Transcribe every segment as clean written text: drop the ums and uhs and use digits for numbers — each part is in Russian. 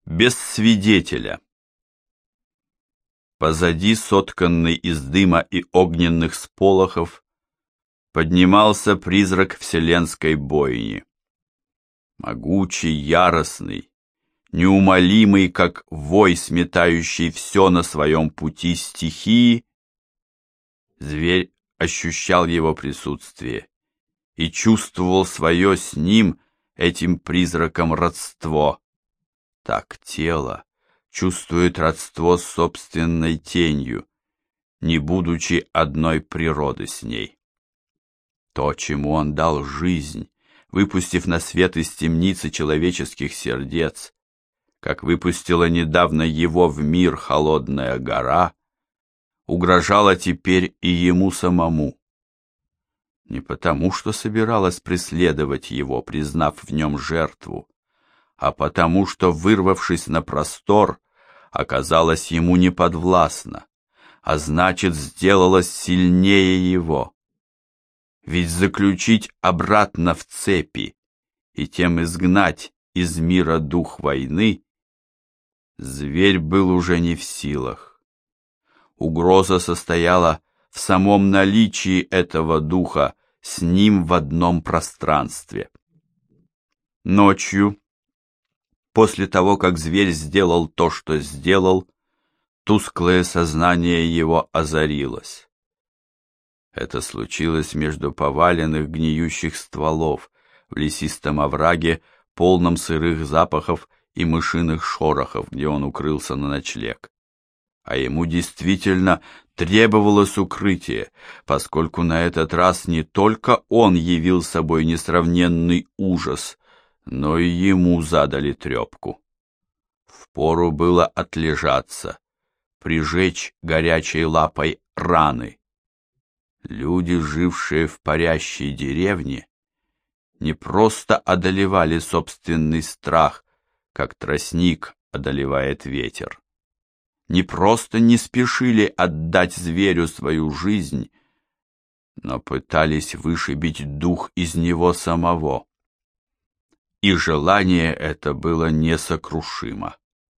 Без свидетеля. Позади, сотканный из дыма и огненных сполохов, поднимался призрак вселенской бойни. Могучий, яростный, неумолимый, как вой, сметающий все на своем пути стихии, зверь ощущал его присутствие и чувствовал свое с ним, этим призраком, родство. Так тело чувствует родство с собственной тенью, не будучи одной природы с ней. То, чему он дал жизнь, выпустив на свет из темницы человеческих сердец, как выпустила недавно его в мир холодная гора, угрожало теперь и ему самому. Не потому, что собиралась преследовать его, признав в нем жертву, а потому, что, вырвавшись на простор, оказалась ему неподвластна, а значит, сделалась сильнее его. Ведь заключить обратно в цепи и тем изгнать из мира дух войны зверь был уже не в силах. Угроза состояла в самом наличии этого духа с ним в одном пространстве. Ночью, после того, как зверь сделал то, что сделал, тусклое сознание его озарилось. Это случилось между поваленных гниющих стволов в лесистом овраге, полном сырых запахов и мышиных шорохов, где он укрылся на ночлег. А ему действительно требовалось укрытие, поскольку на этот раз не только он явил собой несравненный ужас, но и ему задали трепку. Впору было отлежаться, прижечь горячей лапой раны. Люди, жившие в парящей деревне, не просто одолевали собственный страх, как тростник одолевает ветер, не просто не спешили отдать зверю свою жизнь, но пытались вышибить дух из него самого. И желание это было несокрушимо.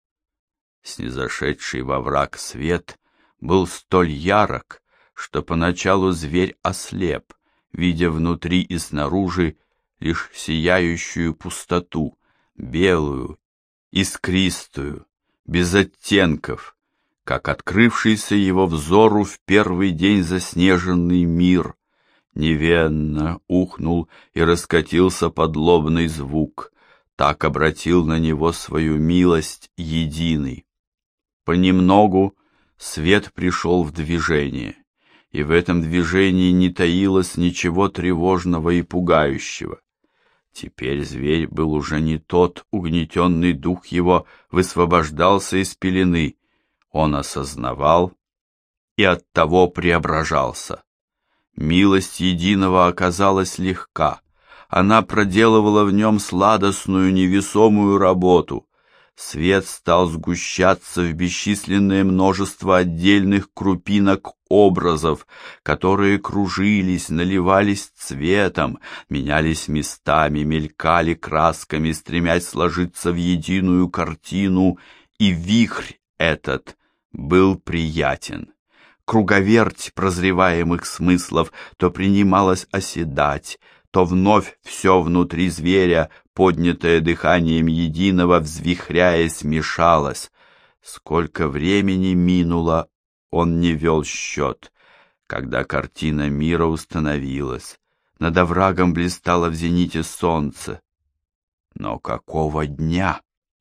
Снизошедший во враг свет был столь ярок, что поначалу зверь ослеп, видя внутри и снаружи лишь сияющую пустоту, белую, искристую, без оттенков, как открывшийся его взору в первый день заснеженный мир. Невенно ухнул и раскатился подлобный звук, так обратил на него свою милость единый. Понемногу свет пришел в движение, и в этом движении не таилось ничего тревожного и пугающего. Теперь зверь был уже не тот, угнетенный дух его высвобождался из пелены, он осознавал и оттого преображался. Милость единого оказалась легка, она проделывала в нем сладостную невесомую работу. Свет стал сгущаться в бесчисленное множество отдельных крупинок образов, которые кружились, наливались цветом, менялись местами, мелькали красками, стремясь сложиться в единую картину, и вихрь этот был приятен. Круговерть прозреваемых смыслов то принималась оседать, то вновь все внутри зверя, поднятое дыханием единого, взвихряясь, мешалось. Сколько времени минуло, он не вел счет. Когда картина мира установилась, над оврагом блистало в зените солнце. Но какого дня?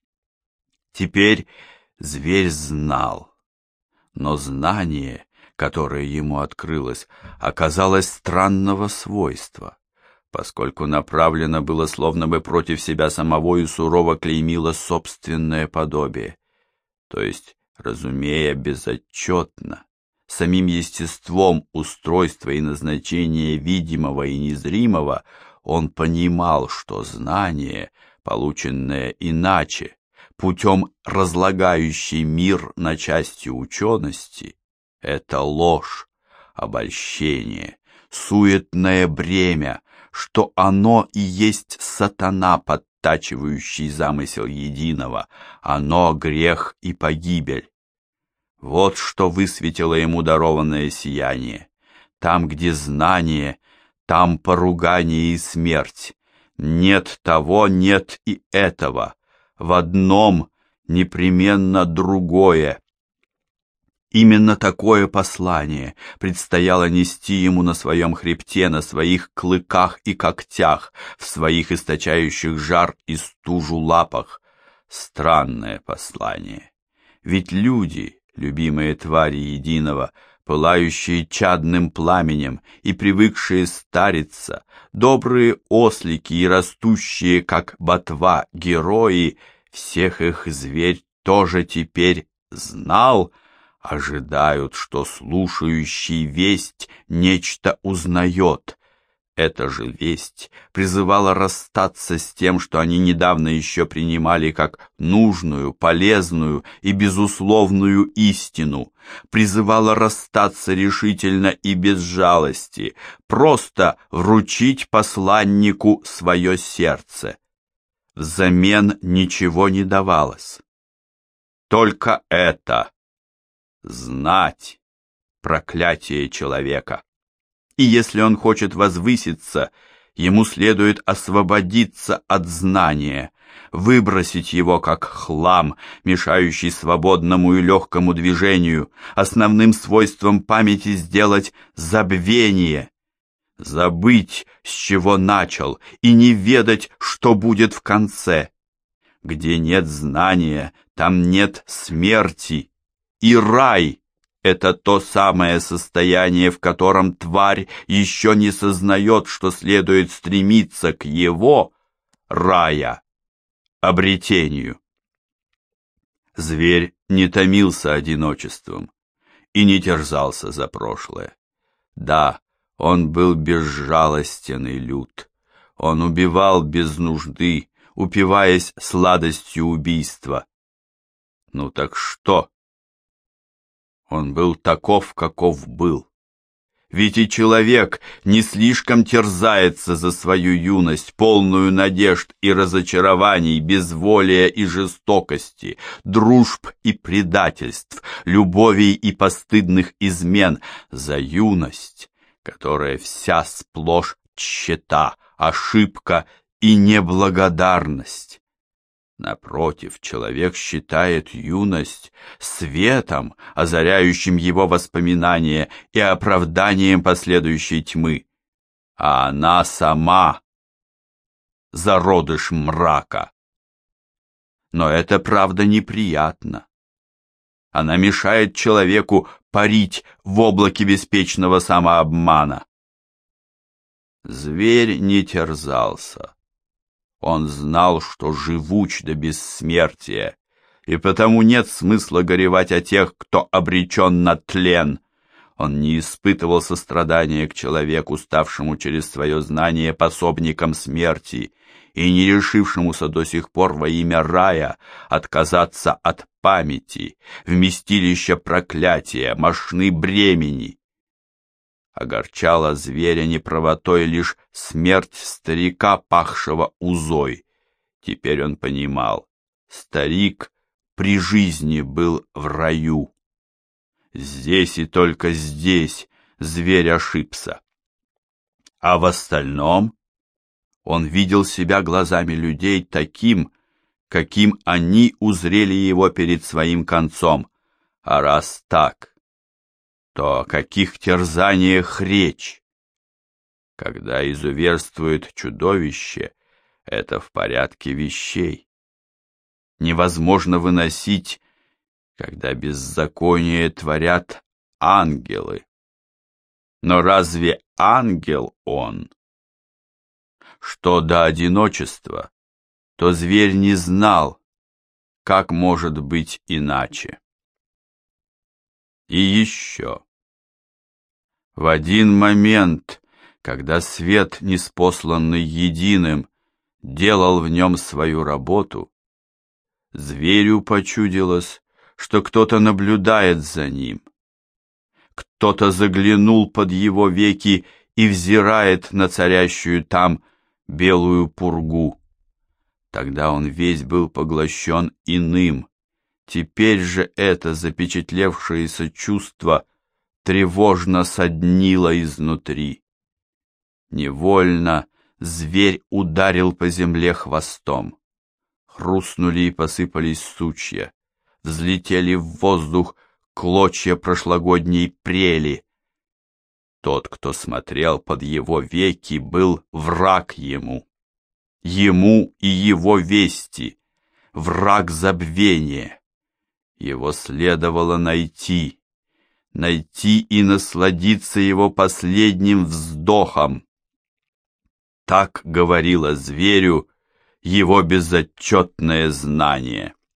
Теперь зверь знал, но знание, которое ему открылось, оказалось странного свойства, поскольку направлено было словно бы против себя самого и сурово клеймило собственное подобие, то есть, разумея безотчетно, самим естеством устройства и назначения видимого и незримого, он понимал, что знание, полученное иначе, путем разлагающей мир на части учености, это ложь, обольщение, суетное бремя, что оно и есть сатана под оттачивающий замысел единого, оно — грех и погибель. Вот что высветило ему дарованное сияние. Там, где знание, там поругание и смерть. Нет того, нет и этого. В одном непременно другое. Именно такое послание предстояло нести ему на своем хребте, на своих клыках и когтях, в своих источающих жар и стужу лапах. Странное послание. Ведь люди, любимые твари единого, пылающие чадным пламенем и привыкшие стариться, добрые ослики и растущие, как ботва, герои, всех их зверь тоже теперь знал, ожидают, что слушающий весть нечто узнает. Эта же весть призывала расстаться с тем, что они недавно еще принимали как нужную, полезную и безусловную истину, призывала расстаться решительно и без жалости, просто вручить посланнику свое сердце. Взамен ничего не давалось. Только это — знать проклятие человека. И если он хочет возвыситься, ему следует освободиться от знания, выбросить его как хлам, мешающий свободному и легкому движению, основным свойством памяти сделать забвение, забыть, с чего начал, и не ведать, что будет в конце. Где нет знания, там нет смерти, и рай — это то самое состояние, в котором тварь еще не сознает, что следует стремиться к его, рая, обретению. Зверь не томился одиночеством и не терзался за прошлое. Да, он был безжалостен и лют. Он убивал без нужды, упиваясь сладостью убийства. Ну так что? Он был таков, каков был. Ведь и человек не слишком терзается за свою юность, полную надежд и разочарований, безволия и жестокости, дружб и предательств, любовей и постыдных измен, за юность, которая вся сплошь тщета, ошибка и неблагодарность. Напротив, человек считает юность светом, озаряющим его воспоминания и оправданием последующей тьмы, а она сама — зародыш мрака. Но эта правда неприятна. Она мешает человеку парить в облаке беспечного самообмана. Зверь не терзался. Он знал, что живуч до бессмертия, и потому нет смысла горевать о тех, кто обречен на тлен. Он не испытывал сострадания к человеку, ставшему через свое знание пособником смерти и не решившемуся до сих пор во имя рая отказаться от памяти, вместилища проклятия, мошны бремени. Огорчала зверя неправотой лишь смерть старика, пахшего узой. Теперь он понимал, старик при жизни был в раю. Здесь и только здесь зверь ошибся. А в остальном он видел себя глазами людей таким, каким они узрели его перед своим концом. А раз так, то о каких терзаниях речь? Когда изуверствует чудовище, это в порядке вещей. Невозможно выносить, когда беззаконие творят ангелы. Но разве ангел он? Что до одиночества, то зверь не знал, как может быть иначе. И еще. В один момент, когда свет, ниспосланный единым, делал в нем свою работу, зверю почудилось, что кто-то наблюдает за ним. Кто-то заглянул под его веки и взирает на царящую там белую пургу. Тогда он весь был поглощен иным. Теперь же это запечатлевшееся чувство тревожно соднило изнутри. Невольно зверь ударил по земле хвостом. Хрустнули и посыпались сучья. Взлетели в воздух клочья прошлогодней прели. Тот, кто смотрел под его веки, был враг ему. Ему и его вести, враг забвения. Его следовало найти и насладиться его последним вздохом. Так говорило зверю его безотчетное знание.